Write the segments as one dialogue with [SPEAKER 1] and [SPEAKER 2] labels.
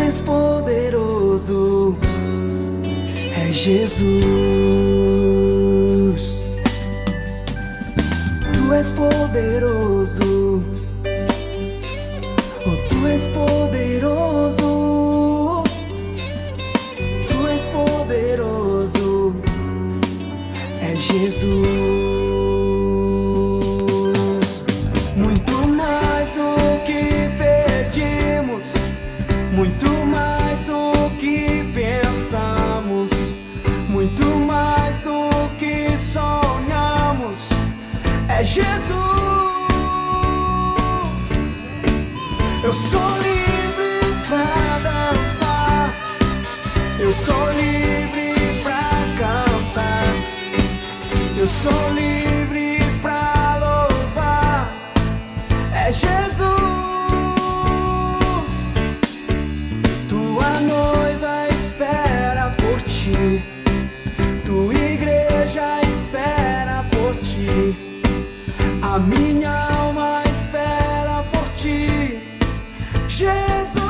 [SPEAKER 1] és poderoso, é Jesus. Tu és poderoso, oh, tu és poderoso, tu és poderoso, é Jesus. Muito mais do que pedimos, muito mais do que pensamos, muito mais do que sonhamos, é Jesus. Eu sou livre pra dançar, eu sou livre pra cantar, eu sou livre pra louvar, é Jesus. Tua noiva espera por ti, tua igreja espera por ti, a minha alma espera por ti, Jesus.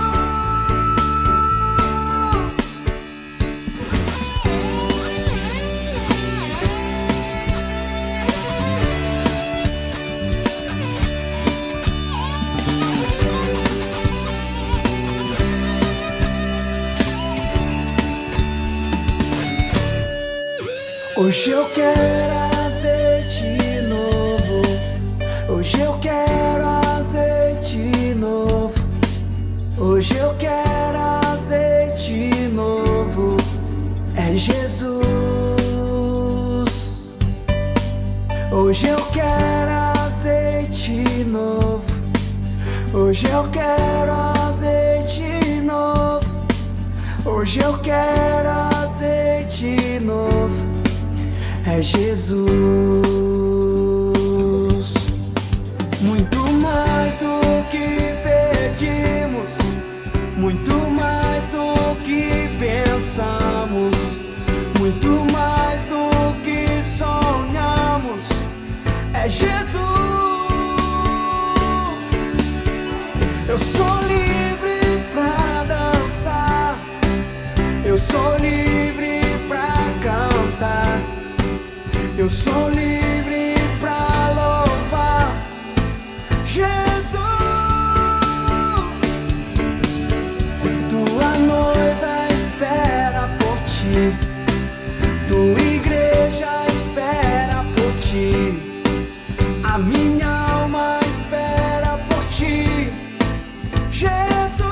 [SPEAKER 1] Hoje eu quero azeite novo, hoje eu quero azeite novo, hoje eu quero azeite novo, é Jesus. Hoje eu quero azeite novo, hoje eu quero azeite novo, hoje eu quero azeite novo, é Jesus. Muito mais do que pedimos, muito mais do que pensamos, muito mais do que sonhamos, é Jesus. Eu sou livre pra dançar, eu sou livre pra cantar, eu sou livre pra louvar, Jesus. Tua noiva espera por ti, tua igreja espera por ti, a minha alma espera por ti, Jesus.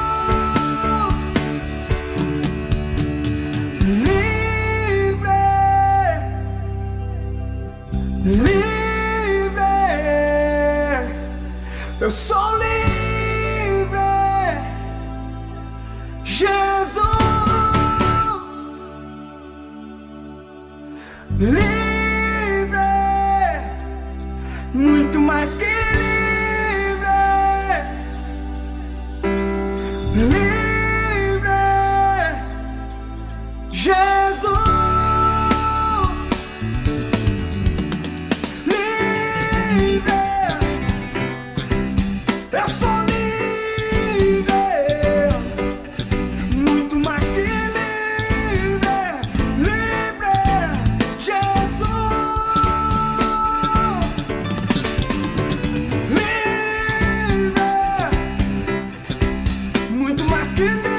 [SPEAKER 1] Livre, eu sou livre, Jesus. Livre, muito mais que livre, livre, Jesus. Eu sou livre, muito mais que livre, livre, Jesus. Livre, muito mais que livre.